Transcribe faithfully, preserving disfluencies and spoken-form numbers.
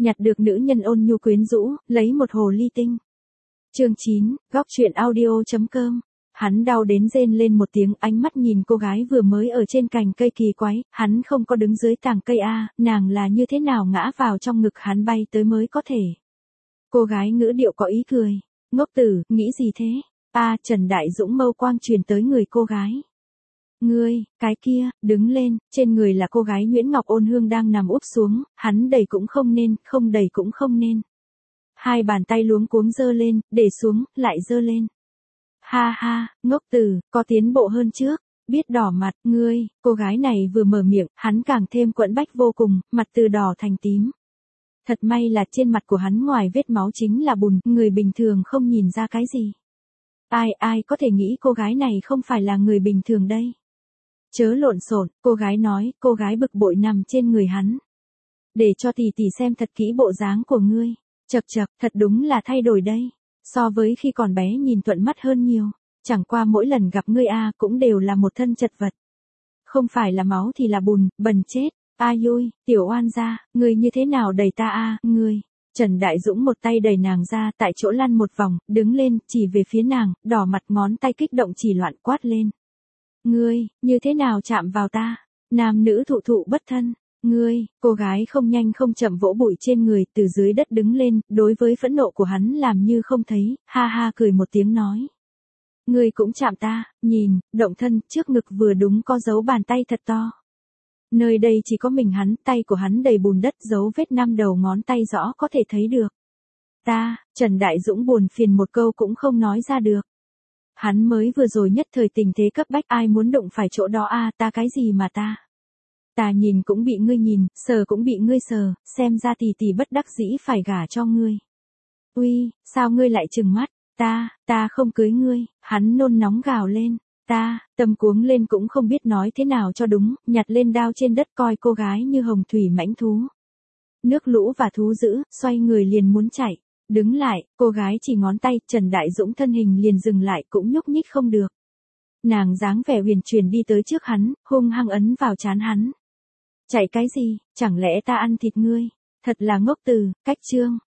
nhặt được nữ nhân ôn nhu quyến rũ, lấy một hồ ly tinh. Chương chín, góc truyện audio chấm com. Hắn đau đến rên lên một tiếng, ánh mắt nhìn cô gái vừa mới ở trên cành cây kỳ quái, hắn không có đứng dưới tàng cây a, nàng là như thế nào ngã vào trong ngực hắn bay tới mới có thể. Cô gái ngữ điệu có ý cười, ngốc tử, nghĩ gì thế? A, Trần Đại Dũng mâu quang truyền tới người cô gái. Ngươi, cái kia, đứng lên, trên người là cô gái Nguyễn Ngọc Ôn Hương đang nằm úp xuống, hắn đẩy cũng không nên, không đẩy cũng không nên. Hai bàn tay luống cuống giơ lên, để xuống, lại giơ lên. Ha ha, ngốc tử, có tiến bộ hơn trước, biết đỏ mặt, ngươi, cô gái này vừa mở miệng, hắn càng thêm quẫn bách vô cùng, mặt từ đỏ thành tím. Thật may là trên mặt của hắn ngoài vết máu chính là bùn, người bình thường không nhìn ra cái gì. Ai ai có thể nghĩ cô gái này không phải là người bình thường đây. Chớ lộn xộn, cô gái nói, cô gái bực bội nằm trên người hắn. Để cho tỷ tỷ xem thật kỹ bộ dáng của ngươi. Chậc chậc, thật đúng là thay đổi đây. So với khi còn bé nhìn thuận mắt hơn nhiều. Chẳng qua mỗi lần gặp ngươi a cũng đều là một thân chật vật. Không phải là máu thì là bùn, bần chết. Ai ui, tiểu oan gia, ngươi như thế nào đẩy ta a, ngươi. Trần Đại Dũng một tay đẩy nàng ra, tại chỗ lăn một vòng, đứng lên, chỉ về phía nàng, đỏ mặt ngón tay kích động chỉ loạn quát lên. Ngươi, như thế nào chạm vào ta? Nam nữ thụ thụ bất thân. Ngươi, cô gái không nhanh không chậm vỗ bụi trên người, từ dưới đất đứng lên, đối với phẫn nộ của hắn làm như không thấy, ha ha cười một tiếng nói. Ngươi cũng chạm ta, nhìn, động thân, trước ngực vừa đúng có dấu bàn tay thật to. Nơi đây chỉ có mình hắn, tay của hắn đầy bùn đất, dấu vết năm đầu ngón tay rõ có thể thấy được. Ta, Trần Đại Dũng buồn phiền một câu cũng không nói ra được. Hắn mới vừa rồi nhất thời tình thế cấp bách, ai muốn đụng phải chỗ đó a, ta cái gì mà ta. Ta nhìn cũng bị ngươi nhìn, sờ cũng bị ngươi sờ, xem ra tỷ tỷ bất đắc dĩ phải gả cho ngươi. Uy, sao ngươi lại trừng mắt, ta, ta không cưới ngươi, hắn nôn nóng gào lên, ta, tâm cuống lên cũng không biết nói thế nào cho đúng, nhặt lên đao trên đất coi cô gái như hồng thủy mãnh thú. Nước lũ và thú dữ, xoay người liền muốn chạy, đứng lại, cô gái chỉ ngón tay, Trần Đại Dũng thân hình liền dừng lại cũng nhúc nhích không được. Nàng dáng vẻ huyền chuyển đi tới trước hắn, hung hăng ấn vào trán hắn. Chạy cái gì, chẳng lẽ ta ăn thịt ngươi? Thật là ngốc từ, cách chương.